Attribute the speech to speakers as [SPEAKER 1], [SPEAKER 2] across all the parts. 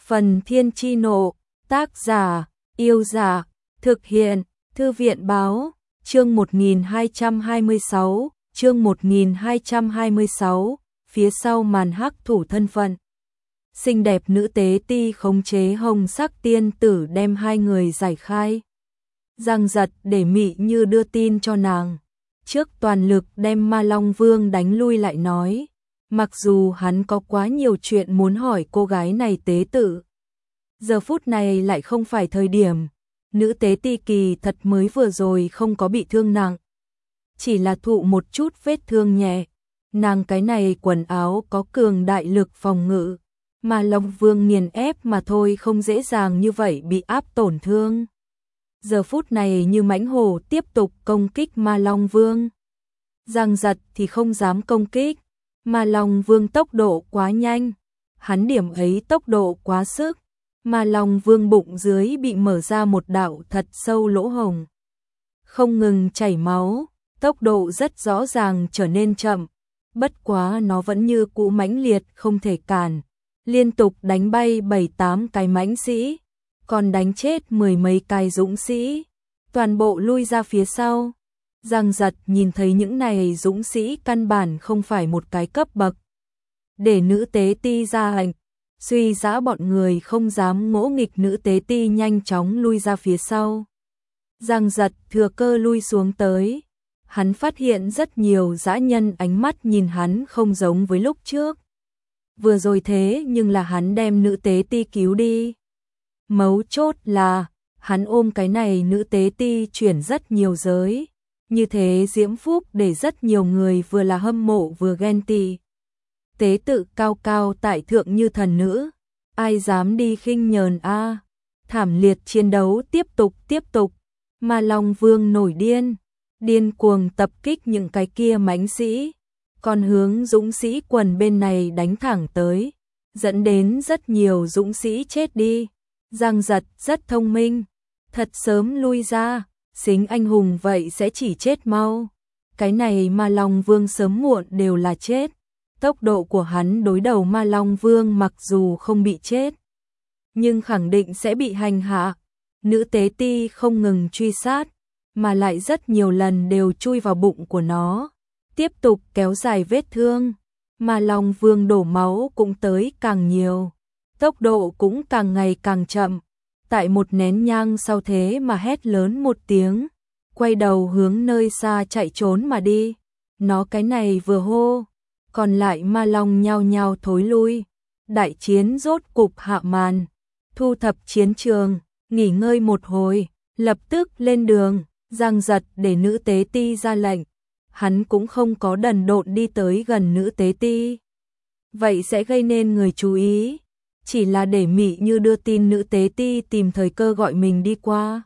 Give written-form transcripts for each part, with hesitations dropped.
[SPEAKER 1] Phần Thiên Chi Nộ, tác giả, Yêu Giả, thực hiện, Thư viện Báo, chương 1226, chương 1226, phía sau màn hắc thủ thân phận. Xinh đẹp nữ tế ti khống chế hồng sắc tiên tử đem hai người giải khai. Giang giật để Mị Như đưa tin cho nàng. Trước toàn lực đem Ma Long Vương đánh lui lại nói. Mặc dù hắn có quá nhiều chuyện muốn hỏi cô gái này tế tự. Giờ phút này lại không phải thời điểm. Nữ tế ti kỳ thật mới vừa rồi không có bị thương nặng. Chỉ là thụ một chút vết thương nhẹ. Nàng cái này quần áo có cường đại lực phòng ngự. Ma Long Vương nghiền ép mà thôi, không dễ dàng như vậy bị áp tổn thương. Giờ phút này như mãnh hổ tiếp tục công kích Ma Long Vương. Giang giật thì không dám công kích. Ma Long Vương tốc độ quá nhanh. Hắn điểm ấy tốc độ quá sức. Ma Long Vương bụng dưới bị mở ra một đạo thật sâu lỗ hổng. Không ngừng chảy máu. Tốc độ rất rõ ràng trở nên chậm. Bất quá nó vẫn như cũ mãnh liệt không thể cản. Liên tục đánh bay 7-8 cái mãnh sĩ. Còn đánh chết 10 mấy cái dũng sĩ. Toàn bộ lui ra phía sau. Giang giật nhìn thấy những này dũng sĩ căn bản không phải một cái cấp bậc. Để nữ tế ti ra lệnh. Suy giã bọn người không dám ngỗ nghịch, nữ tế ti nhanh chóng lui ra phía sau. Giang giật thừa cơ lui xuống tới. Hắn phát hiện rất nhiều dã nhân ánh mắt nhìn hắn không giống với lúc trước. Vừa rồi thế nhưng là hắn đem nữ tế ti cứu đi. Mấu chốt là hắn ôm cái này nữ tế ti chuyển rất nhiều giới. Như thế diễm phúc để rất nhiều người vừa là hâm mộ vừa ghen tị. Tế tự cao cao tại thượng như thần nữ. Ai dám đi khinh nhờn a? Thảm liệt chiến đấu tiếp tục. Ma Long Vương nổi điên. Điên cuồng tập kích những cái kia mãnh sĩ. Còn hướng dũng sĩ quần bên này đánh thẳng tới. Dẫn đến rất nhiều dũng sĩ chết đi. Giang giật rất thông minh. Thật sớm lui ra. Xính anh hùng vậy sẽ chỉ chết mau. Cái này Ma Long Vương sớm muộn đều là chết. Tốc độ của hắn đối đầu Ma Long Vương mặc dù không bị chết, nhưng khẳng định sẽ bị hành hạ. Nữ tế ti không ngừng truy sát, mà lại rất nhiều lần đều chui vào bụng của nó. Tiếp tục kéo dài vết thương. Ma Long Vương đổ máu cũng tới càng nhiều. Tốc độ cũng càng ngày càng chậm. Tại một nén nhang sau thế mà hét lớn một tiếng, quay đầu hướng nơi xa chạy trốn mà đi. Nó cái này vừa hô, còn lại ma long nhao nhao thối lui. Đại chiến rốt cục hạ màn. Thu thập chiến trường, nghỉ ngơi một hồi, lập tức lên đường. Giang giật để nữ tế ti ra lệnh. Hắn cũng không có đần độn đi tới gần nữ tế ti. Vậy sẽ gây nên người chú ý. Chỉ là để Mị Như đưa tin nữ tế ti tìm thời cơ gọi mình đi qua.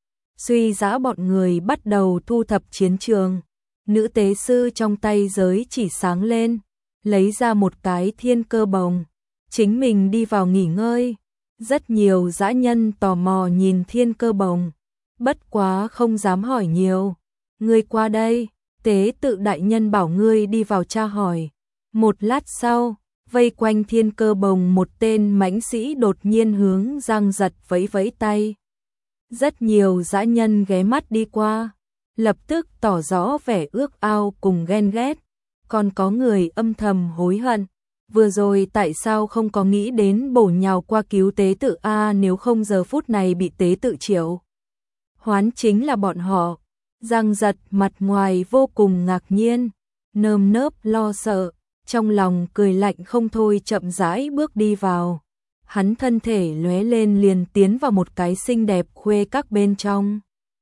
[SPEAKER 1] Suy giã bọn người bắt đầu thu thập chiến trường. Nữ tế sư trong tay giới chỉ sáng lên, lấy ra một cái thiên cơ bồng. Chính mình đi vào nghỉ ngơi. Rất nhiều dã nhân tò mò nhìn thiên cơ bồng. Bất quá không dám hỏi nhiều. Ngươi qua đây, tế tự đại nhân bảo ngươi đi vào tra hỏi. Một lát sau, vây quanh thiên cơ bồng một tên mãnh sĩ đột nhiên hướng Giang giật vẫy vẫy tay. Rất nhiều dã nhân ghé mắt đi qua, lập tức tỏ rõ vẻ ước ao cùng ghen ghét. Còn có người âm thầm hối hận, vừa rồi tại sao không có nghĩ đến bổ nhào qua cứu tế tự a, nếu không giờ phút này bị tế tự triệu hoán chính là bọn họ. Giang giật mặt ngoài vô cùng ngạc nhiên, nơm nớp lo sợ, trong lòng cười lạnh không thôi, chậm rãi bước đi vào. Hắn thân thể lóe lên liền tiến vào một cái xinh đẹp khuê các bên trong.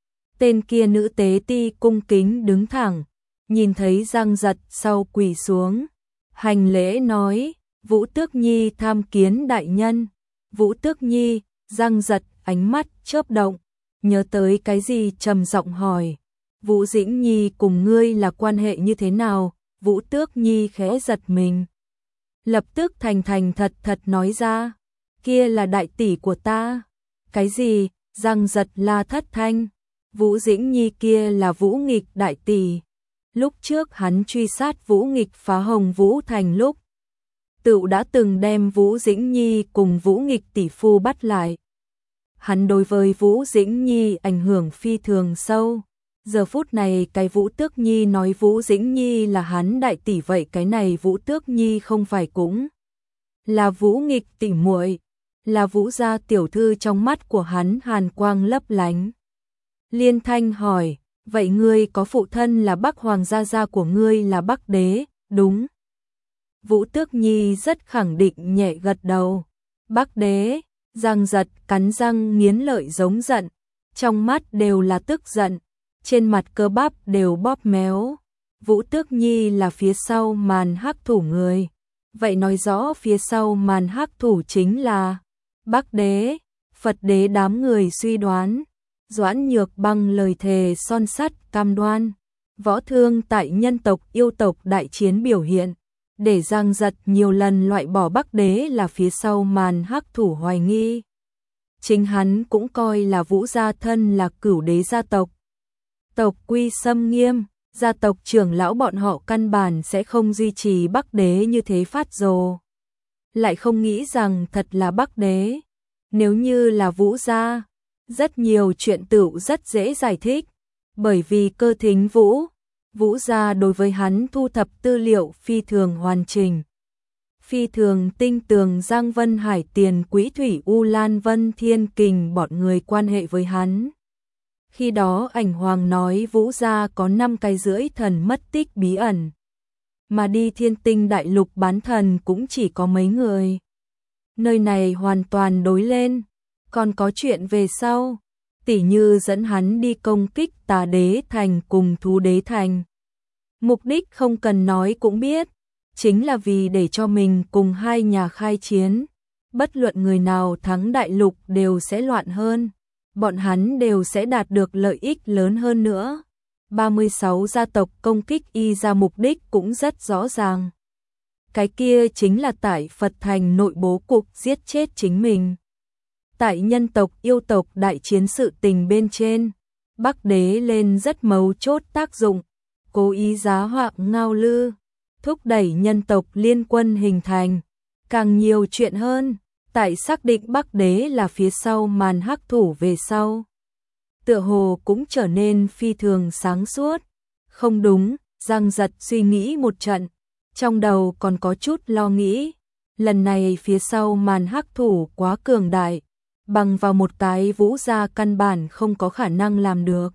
[SPEAKER 1] Tên kia nữ tế ti cung kính đứng thẳng, nhìn thấy Giang giật sau quỳ xuống. Hành lễ nói, Vũ Tước Nhi tham kiến đại nhân. Vũ Tước Nhi, Giang giật ánh mắt chớp động, nhớ tới cái gì trầm giọng hỏi. Vũ Dĩnh Nhi cùng ngươi là quan hệ như thế nào? Vũ Tước Nhi khẽ giật mình. Lập tức thành thật nói ra. Kia là đại tỷ của ta. Cái gì? Giang giật la thất thanh. Vũ Dĩnh Nhi kia là Vũ Nghịch đại tỷ. Lúc trước hắn truy sát Vũ Nghịch phá Hồng Vũ Thành lúc. Tựu đã từng đem Vũ Dĩnh Nhi cùng Vũ Nghịch tỷ phu bắt lại. Hắn đối với Vũ Dĩnh Nhi ảnh hưởng phi thường sâu. Giờ phút này cái Vũ Tước Nhi nói Vũ Dĩnh Nhi là hắn đại tỷ, vậy cái này Vũ Tước Nhi không phải cũng là Vũ Nghịch tỷ muội, là Vũ gia tiểu thư. Trong mắt của hắn hàn quang lấp lánh. Liên thanh hỏi, vậy ngươi có phụ thân là Bắc Hoàng, gia của ngươi là Bắc Đế, đúng? Vũ Tước Nhi rất khẳng định nhẹ gật đầu. Bắc Đế. Giang Giật cắn răng nghiến lợi giống giận, trong mắt đều là tức giận, trên mặt cơ bắp đều bóp méo. Vũ Tước Nhi là phía sau màn hắc thủ người, vậy nói rõ phía sau màn hắc thủ chính là Bắc Đế. Phật Đế đám người suy đoán, Doãn Nhược Băng lời thề son sắt cam đoan, võ thương tại nhân tộc yêu tộc đại chiến biểu hiện, để Giang Giật nhiều lần loại bỏ Bắc Đế là phía sau màn hắc thủ hoài nghi. Chính hắn cũng coi là Vũ gia thân là cửu đế gia tộc. Tộc quy xâm nghiêm, gia tộc trưởng lão bọn họ căn bản sẽ không duy trì Bắc Đế như thế phát rồ. Lại không nghĩ rằng thật là Bắc Đế. Nếu như là Vũ gia, rất nhiều chuyện tựu rất dễ giải thích, bởi vì Cơ Thính Vũ gia đối với hắn thu thập tư liệu phi thường hoàn chỉnh, phi thường tinh tường. Giang Vân Hải, Tiền Quý Thủy, U Lan Vân Thiên Kình bọn người quan hệ với hắn. Khi đó Ảnh Hoàng nói Vũ gia có 5 cái rưỡi thần mất tích bí ẩn, mà đi Thiên Tinh Đại Lục bán thần cũng chỉ có mấy người. Nơi này hoàn toàn đối lên, còn có chuyện về sau, tỉ như dẫn hắn đi công kích Tà Đế Thành cùng Thú Đế Thành. Mục đích không cần nói cũng biết, chính là vì để cho mình cùng hai nhà khai chiến. Bất luận người nào thắng đại lục đều sẽ loạn hơn, bọn hắn đều sẽ đạt được lợi ích lớn hơn nữa. 36 gia tộc công kích y ra mục đích cũng rất rõ ràng. Cái kia chính là tại Phật Thành nội bố cục giết chết chính mình. Tại nhân tộc yêu tộc đại chiến sự tình bên trên, Bắc Đế lên rất mấu chốt tác dụng, cố ý giá họa Ngao Lư, thúc đẩy nhân tộc liên quân hình thành. Càng nhiều chuyện hơn, tại xác định Bắc Đế là phía sau màn hắc thủ về sau, tựa hồ cũng trở nên phi thường sáng suốt. Không đúng, Giang Giật suy nghĩ một trận, trong đầu còn có chút lo nghĩ, lần này phía sau màn hắc thủ quá cường đại, bằng vào một cái Vũ gia căn bản không có khả năng làm được.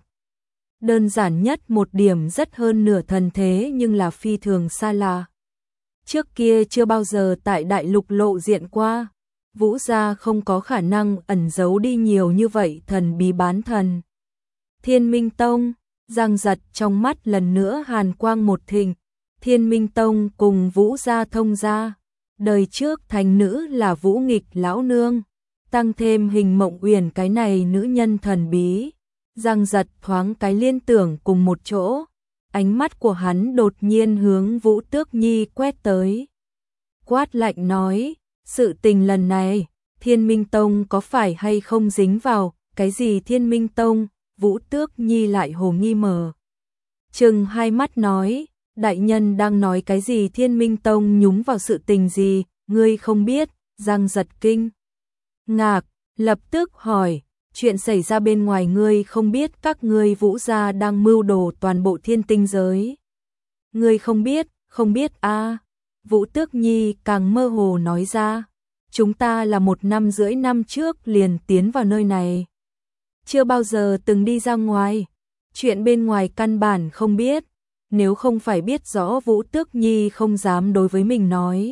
[SPEAKER 1] Đơn giản nhất một điểm rất hơn nửa thần thế nhưng là phi thường xa lạ. Trước kia chưa bao giờ tại đại lục lộ diện qua, Vũ gia không có khả năng ẩn giấu đi nhiều như vậy thần bí bán thần. Thiên Minh Tông, Giang Giật trong mắt lần nữa hàn quang một thịnh. Thiên Minh Tông cùng Vũ gia thông gia, đời trước thành nữ là Vũ Nghịch lão nương, tăng thêm Hình Mộng Uyển cái này nữ nhân thần bí. Giang Giật thoáng cái liên tưởng cùng một chỗ, ánh mắt của hắn đột nhiên hướng Vũ Tước Nhi quét tới. Quát lạnh nói, sự tình lần này, Thiên Minh Tông có phải hay không dính vào, cái gì Thiên Minh Tông? Vũ Tước Nhi lại hồ nghi mở trừng hai mắt nói, đại nhân đang nói cái gì? Thiên Minh Tông nhúng vào sự tình gì, ngươi không biết? Giang Giật kinh ngạc, lập tức hỏi, chuyện xảy ra bên ngoài ngươi không biết? Các ngươi Vũ gia đang mưu đồ toàn bộ thiên tinh giới. Ngươi không biết? Không biết a? Vũ Tước Nhi càng mơ hồ nói ra, chúng ta là 1 năm rưỡi năm trước liền tiến vào nơi này, chưa bao giờ từng đi ra ngoài, chuyện bên ngoài căn bản không biết. Nếu không phải biết rõ, Vũ Tước Nhi không dám đối với mình nói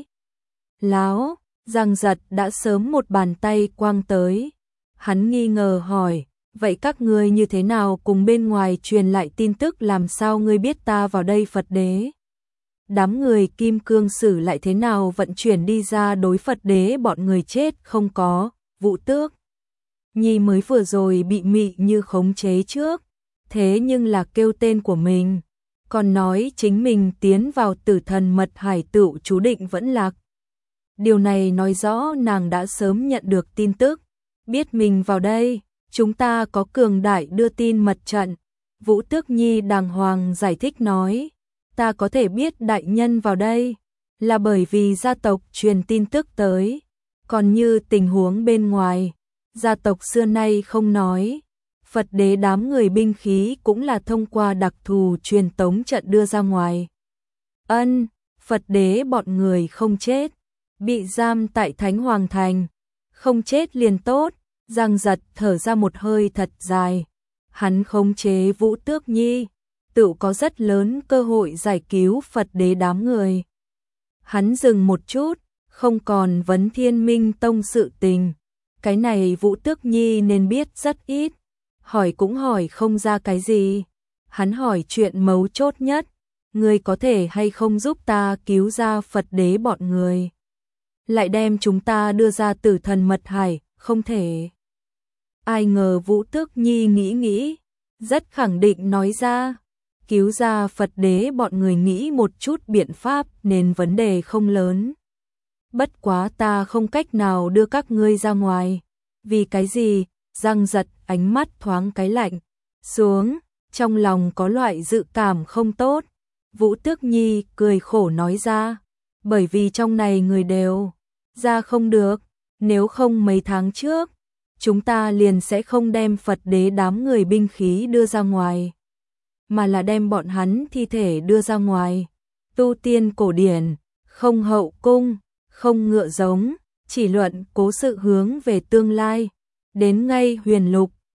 [SPEAKER 1] láo. Giang Giật đã sớm một bàn tay quang tới. Hắn nghi ngờ hỏi, vậy các ngươi như thế nào cùng bên ngoài truyền lại tin tức? Làm sao ngươi biết ta vào đây? Phật Đế đám người Kim Cương Sử lại thế nào vận chuyển đi ra đối Phật Đế bọn người chết không có? Vũ Tước Nhi mới vừa rồi bị mị như khống chế trước, thế nhưng là kêu tên của mình, còn nói chính mình tiến vào Tử Thần Mật Hải tựu chú định vẫn lạc. Điều này nói rõ nàng đã sớm nhận được tin tức, biết mình vào đây, chúng ta có cường đại đưa tin mật trận. Vũ Tước Nhi đàng hoàng giải thích nói, ta có thể biết đại nhân vào đây, là bởi vì gia tộc truyền tin tức tới, còn như tình huống bên ngoài, gia tộc xưa nay không nói. Phật đế đám người binh khí cũng là thông qua đặc thù truyền tống trận đưa ra ngoài. Phật đế bọn người không chết, bị giam tại Thánh Hoàng Thành, không chết liền tốt. Giang Giật thở ra một hơi thật dài, hắn khống chế Vũ Tước Nhi, tự có rất lớn cơ hội giải cứu Phật đế đám người. Hắn dừng một chút, không còn vấn Thiên Minh Tông sự tình, cái này Vũ Tước Nhi nên biết rất ít, hỏi cũng hỏi không ra cái gì. Hắn hỏi chuyện mấu chốt nhất, người có thể hay không giúp ta cứu ra Phật đế bọn người, lại đem chúng ta đưa ra Tử Thần Mật Hải, không thể. Ai ngờ Vũ Tước Nhi nghĩ, rất khẳng định nói ra, cứu ra Phật đế bọn người nghĩ một chút biện pháp nên vấn đề không lớn. Bất quá ta không cách nào đưa các ngươi ra ngoài. Vì cái gì? Giang Giật ánh mắt thoáng cái lạnh xuống, trong lòng có loại dự cảm không tốt. Vũ Tước Nhi cười khổ nói ra, bởi vì trong này người đều ra không được, nếu không mấy tháng trước, chúng ta liền sẽ không đem Phật đế đám người binh khí đưa ra ngoài, mà là đem bọn hắn thi thể đưa ra ngoài. Tu tiên cổ điển, không hậu cung, không ngựa giống, chỉ luận cố sự hướng về tương lai. Đến ngay huyền lục,